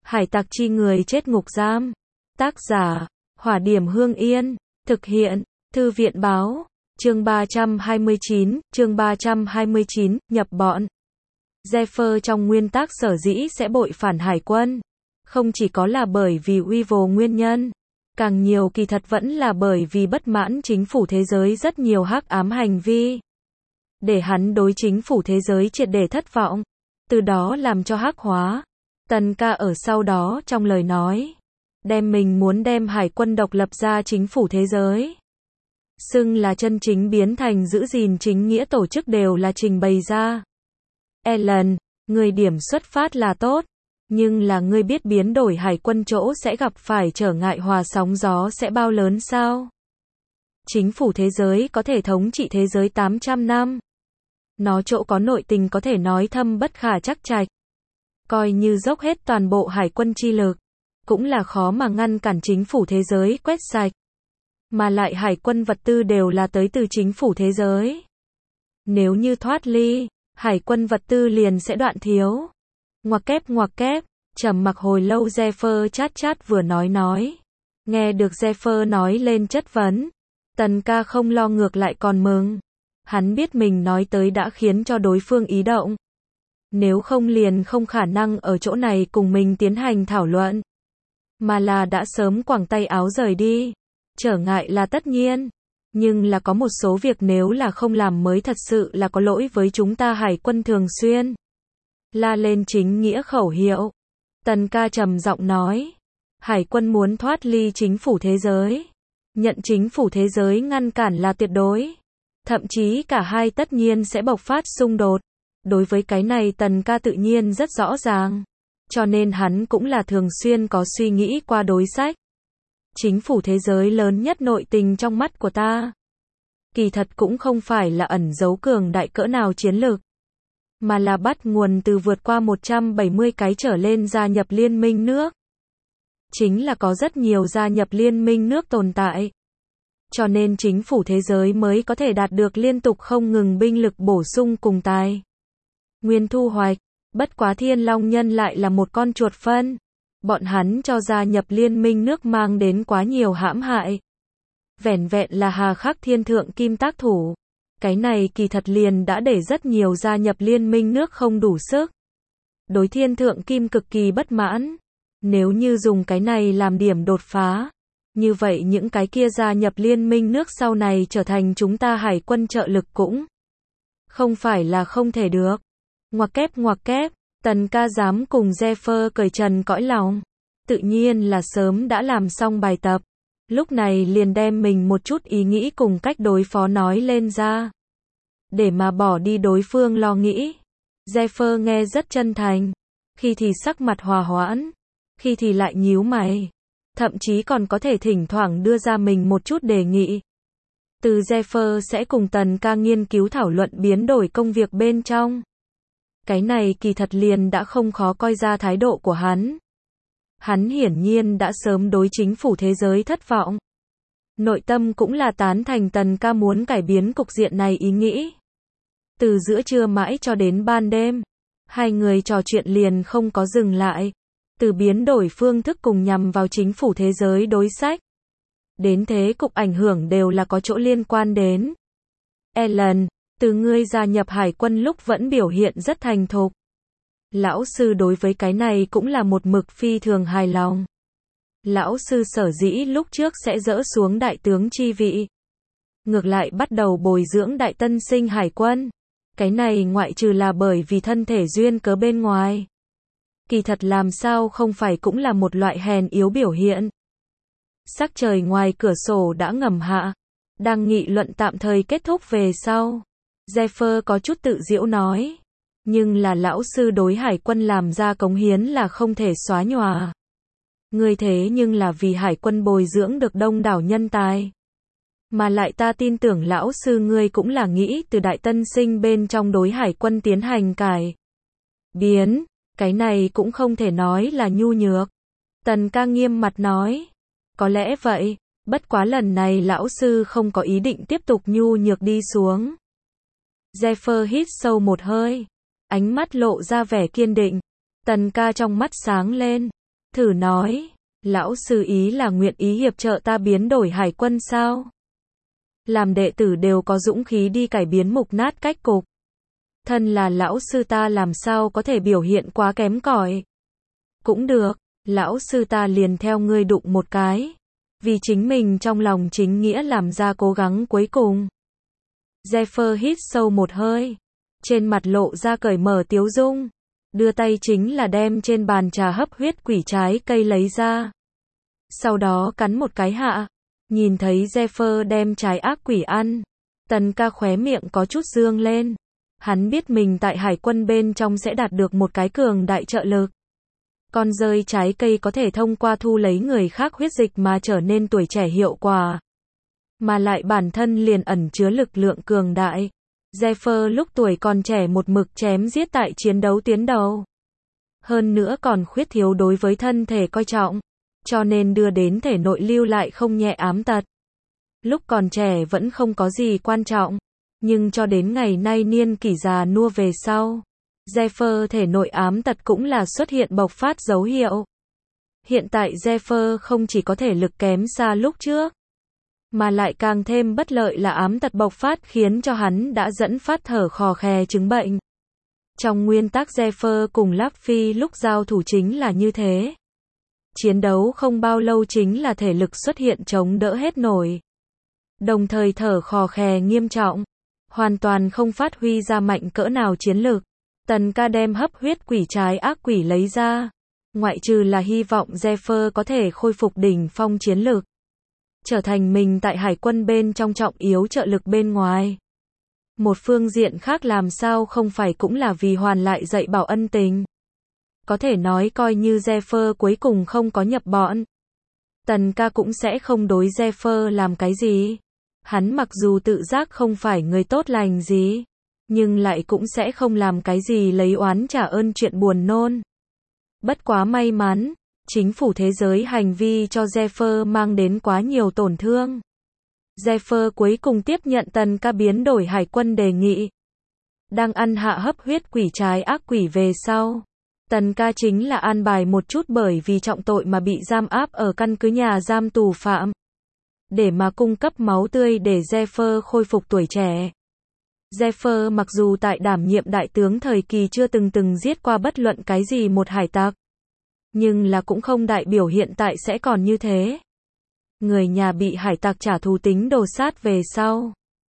Hải tặc chi người chết ngục giam. Tác giả, Hỏa Điểm Hương Yên. Thực hiện, Thư viện Báo. Chương 329, nhập bọn. Zephyr trong nguyên tắc sở dĩ sẽ bội phản hải quân. Không chỉ có là bởi vì Weevil nguyên nhân. Càng nhiều kỳ thật vẫn là bởi vì bất mãn chính phủ thế giới rất nhiều hắc ám hành vi. Để hắn đối chính phủ thế giới triệt để thất vọng. Từ đó làm cho hắc hóa. Tần ca ở sau đó trong lời nói. Mình muốn đem hải quân độc lập ra chính phủ thế giới. Xưng là chân chính biến thành giữ gìn chính nghĩa tổ chức đều là trình bày ra. Ellen, người điểm xuất phát là tốt. Nhưng là ngươi biết biến đổi hải quân chỗ sẽ gặp phải trở ngại hòa sóng gió sẽ bao lớn sao? Chính phủ thế giới có thể thống trị thế giới 800 năm. Nó chỗ có nội tình có thể nói thâm bất khả trắc trạch. Coi như dốc hết toàn bộ hải quân chi lực. Cũng là khó mà ngăn cản chính phủ thế giới quét sạch. Mà lại hải quân vật tư đều là tới từ chính phủ thế giới. Nếu như thoát ly, hải quân vật tư liền sẽ đoạn thiếu. Ngoặc kép, trầm mặc hồi lâu Zephyr chát vừa nói. Nghe được Zephyr nói lên chất vấn. Tần ca không lo ngược lại còn mừng. Hắn biết mình nói tới đã khiến cho đối phương ý động. Nếu không liền không khả năng ở chỗ này cùng mình tiến hành thảo luận. Mà là đã sớm quẳng tay áo rời đi. Trở ngại là tất nhiên. Nhưng là có một số việc nếu là không làm mới thật sự là có lỗi với chúng ta hải quân thường xuyên. La lên chính nghĩa khẩu hiệu. Tần ca trầm giọng nói. Hải quân muốn thoát ly chính phủ thế giới. Nhận chính phủ thế giới ngăn cản là tuyệt đối. Thậm chí cả hai tất nhiên sẽ bộc phát xung đột. Đối với cái này tần ca tự nhiên rất rõ ràng. Cho nên hắn cũng là thường xuyên có suy nghĩ qua đối sách. Chính phủ thế giới lớn nhất nội tình trong mắt của ta. Kỳ thật cũng không phải là ẩn giấu cường đại cỡ nào chiến lược. Mà là bắt nguồn từ vượt qua 170 cái trở lên gia nhập liên minh nước. Chính là có rất nhiều gia nhập liên minh nước tồn tại. Cho nên chính phủ thế giới mới có thể đạt được liên tục không ngừng binh lực bổ sung cùng tài nguyên thu hoạch. Bất quá Thiên Long Nhân lại là một con chuột phân. Bọn hắn cho gia nhập liên minh nước mang đến quá nhiều hãm hại. Vẻn vẹn là hà khắc thiên thượng kim tác thủ. Cái này kỳ thật liền đã để rất nhiều gia nhập liên minh nước không đủ sức. Đối thiên thượng kim cực kỳ bất mãn. Nếu như dùng cái này làm điểm đột phá. Như vậy những cái kia gia nhập liên minh nước sau này trở thành chúng ta hải quân trợ lực cũng không phải là không thể được. Ngoặc kép, tần ca dám cùng Zephyr cởi trần cõi lòng. Tự nhiên là sớm đã làm xong bài tập. Lúc này liền đem mình một chút ý nghĩ cùng cách đối phó nói lên ra. Để mà bỏ đi đối phương lo nghĩ. Zephyr nghe rất chân thành. Khi thì sắc mặt hòa hoãn. Khi thì lại nhíu mày. Thậm chí còn có thể thỉnh thoảng đưa ra mình một chút đề nghị. Từ Zephyr sẽ cùng tần ca nghiên cứu thảo luận biến đổi công việc bên trong. Cái này kỳ thật liền đã không khó coi ra thái độ của hắn. Hắn hiển nhiên đã sớm đối chính phủ thế giới thất vọng. Nội tâm cũng là tán thành tần ca muốn cải biến cục diện này ý nghĩ. Từ giữa trưa mãi cho đến ban đêm. Hai người trò chuyện liền không có dừng lại. Từ biến đổi phương thức cùng nhằm vào chính phủ thế giới đối sách. Đến thế cục ảnh hưởng đều là có chỗ liên quan đến. Ellen, từ ngươi gia nhập hải quân lúc vẫn biểu hiện rất thành thục. Lão sư đối với cái này cũng là một mực phi thường hài lòng. Lão sư sở dĩ lúc trước sẽ dỡ xuống đại tướng chi vị. Ngược lại bắt đầu bồi dưỡng đại tân sinh hải quân. Cái này ngoại trừ là bởi vì thân thể duyên cớ bên ngoài. Kỳ thật làm sao không phải cũng là một loại hèn yếu biểu hiện. Sắc trời ngoài cửa sổ đã ngầm hạ. Đang nghị luận tạm thời kết thúc về sau. Zephyr có chút tự giễu nói. Nhưng là lão sư đối hải quân làm ra cống hiến là không thể xóa nhòa. Ngươi thế nhưng là vì hải quân bồi dưỡng được đông đảo nhân tài. Mà lại ta tin tưởng lão sư ngươi cũng là nghĩ từ đại tân sinh bên trong đối hải quân tiến hành cải biến. Cái này cũng không thể nói là nhu nhược. Tần ca nghiêm mặt nói. Có lẽ vậy, bất quá lần này lão sư không có ý định tiếp tục nhu nhược đi xuống. Zephyr hít sâu một hơi. Ánh mắt lộ ra vẻ kiên định. Tần ca trong mắt sáng lên. Thử nói, lão sư ý là nguyện ý hiệp trợ ta biến đổi hải quân sao? Làm đệ tử đều có dũng khí đi cải biến mục nát cách cục. Thân là lão sư ta làm sao có thể biểu hiện quá kém cỏi. Cũng được, lão sư ta liền theo ngươi đụng một cái. Vì chính mình trong lòng chính nghĩa làm ra cố gắng cuối cùng. Zephyr hít sâu một hơi. Trên mặt lộ ra cởi mở tiếu dung. Đưa tay chính là đem trên bàn trà hấp huyết quỷ trái cây lấy ra. Sau đó cắn một cái hạ. Nhìn thấy Zephyr đem trái ác quỷ ăn. Tần ca khóe miệng có chút dương lên. Hắn biết mình tại hải quân bên trong sẽ đạt được một cái cường đại trợ lực. Con rơi trái cây có thể thông qua thu lấy người khác huyết dịch mà trở nên tuổi trẻ hiệu quả. Mà lại bản thân liền ẩn chứa lực lượng cường đại. Zephyr lúc tuổi còn trẻ một mực chém giết tại chiến đấu tuyến đầu. Hơn nữa còn khuyết thiếu đối với thân thể coi trọng. Cho nên đưa đến thể nội lưu lại không nhẹ ám tật. Lúc còn trẻ vẫn không có gì quan trọng. Nhưng cho đến ngày nay niên kỷ già nua về sau. Zephyr thể nội ám tật cũng là xuất hiện bộc phát dấu hiệu. Hiện tại Zephyr không chỉ có thể lực kém xa lúc trước. Mà lại càng thêm bất lợi là ám tật bộc phát khiến cho hắn đã dẫn phát thở khò khè chứng bệnh. Trong nguyên tắc Zephyr cùng Luffy lúc giao thủ chính là như thế. Chiến đấu không bao lâu chính là thể lực xuất hiện chống đỡ hết nổi. Đồng thời thở khò khè nghiêm trọng. Hoàn toàn không phát huy ra mạnh cỡ nào chiến lực. Tần ca đem hấp huyết quỷ trái ác quỷ lấy ra. Ngoại trừ là hy vọng Zephyr có thể khôi phục đỉnh phong chiến lực. Trở thành mình tại hải quân bên trong trọng yếu trợ lực bên ngoài. Một phương diện khác làm sao không phải cũng là vì hoàn lại dạy bảo ân tình. Có thể nói coi như Zephyr cuối cùng không có nhập bọn. Tần ca cũng sẽ không đối Zephyr làm cái gì. Hắn mặc dù tự giác không phải người tốt lành gì. Nhưng lại cũng sẽ không làm cái gì lấy oán trả ơn chuyện buồn nôn. Bất quá may mắn. Chính phủ thế giới hành vi cho Zephyr mang đến quá nhiều tổn thương. Zephyr cuối cùng tiếp nhận tần ca biến đổi hải quân đề nghị. Đang ăn hạ hấp huyết quỷ trái ác quỷ về sau. Tần ca chính là an bài một chút bởi vì trọng tội mà bị giam áp ở căn cứ nhà giam tù phạm. Để mà cung cấp máu tươi để Zephyr khôi phục tuổi trẻ. Zephyr mặc dù tại đảm nhiệm đại tướng thời kỳ chưa từng giết qua bất luận cái gì một hải tặc. Nhưng là cũng không đại biểu hiện tại sẽ còn như thế. Người nhà bị hải tặc trả thù tính đồ sát về sau.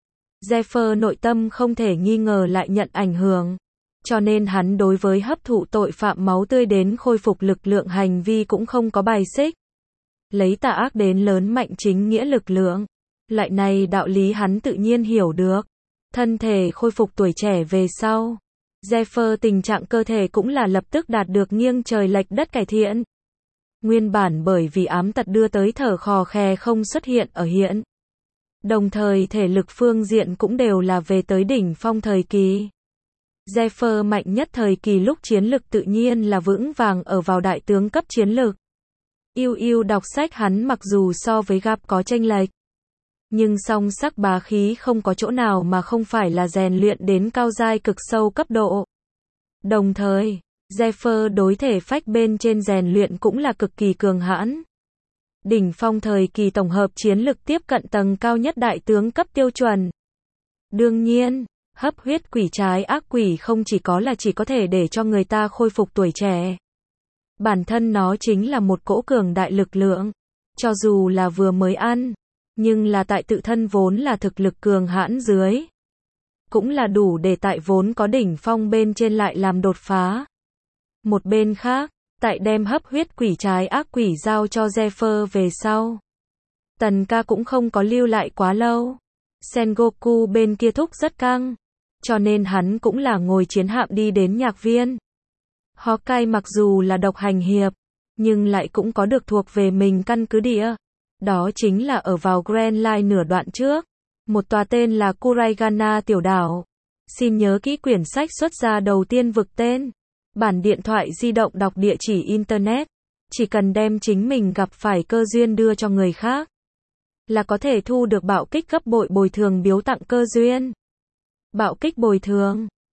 Zephyr nội tâm không thể nghi ngờ lại nhận ảnh hưởng. Cho nên hắn đối với hấp thụ tội phạm máu tươi đến khôi phục lực lượng hành vi cũng không có bài xích. Lấy tà ác đến lớn mạnh chính nghĩa lực lượng. Loại này đạo lý hắn tự nhiên hiểu được. Thân thể khôi phục tuổi trẻ về sau. Zephyr tình trạng cơ thể cũng là lập tức đạt được nghiêng trời lệch đất cải thiện. Nguyên bản bởi vì ám tật đưa tới thở khò khè không xuất hiện ở hiện. Đồng thời thể lực phương diện cũng đều là về tới đỉnh phong thời kỳ. Zephyr mạnh nhất thời kỳ lúc chiến lực tự nhiên là vững vàng ở vào đại tướng cấp chiến lực. Yêu đọc sách hắn mặc dù so với gặp có chênh lệch. Nhưng song sắc bá khí không có chỗ nào mà không phải là rèn luyện đến cao giai cực sâu cấp độ. Đồng thời, Zephyr đối thể phách bên trên rèn luyện cũng là cực kỳ cường hãn. Đỉnh phong thời kỳ tổng hợp chiến lực tiếp cận tầng cao nhất đại tướng cấp tiêu chuẩn. Đương nhiên, hấp huyết quỷ trái ác quỷ không chỉ có thể để cho người ta khôi phục tuổi trẻ. Bản thân nó chính là một cỗ cường đại lực lượng. Cho dù là vừa mới ăn. Nhưng là tại tự thân vốn là thực lực cường hãn dưới. Cũng là đủ để tại vốn có đỉnh phong bên trên lại làm đột phá. Một bên khác, tại đem hấp huyết quỷ trái ác quỷ giao cho Zephyr về sau. Tần ca cũng không có lưu lại quá lâu. Sengoku bên kia thúc rất căng. Cho nên hắn cũng là ngồi chiến hạm đi đến nhạc viên. Hawkeye mặc dù là độc hành hiệp. Nhưng lại cũng có được thuộc về mình căn cứ địa. Đó chính là ở vào Grand Line nửa đoạn trước. Một tòa tên là Kuraigana tiểu đảo. Xin nhớ kỹ quyển sách xuất ra đầu tiên vực tên. Bản điện thoại di động đọc địa chỉ Internet. Chỉ cần đem chính mình gặp phải cơ duyên đưa cho người khác. Là có thể thu được bạo kích gấp bội bồi thường biếu tặng cơ duyên. Bạo kích bồi thường.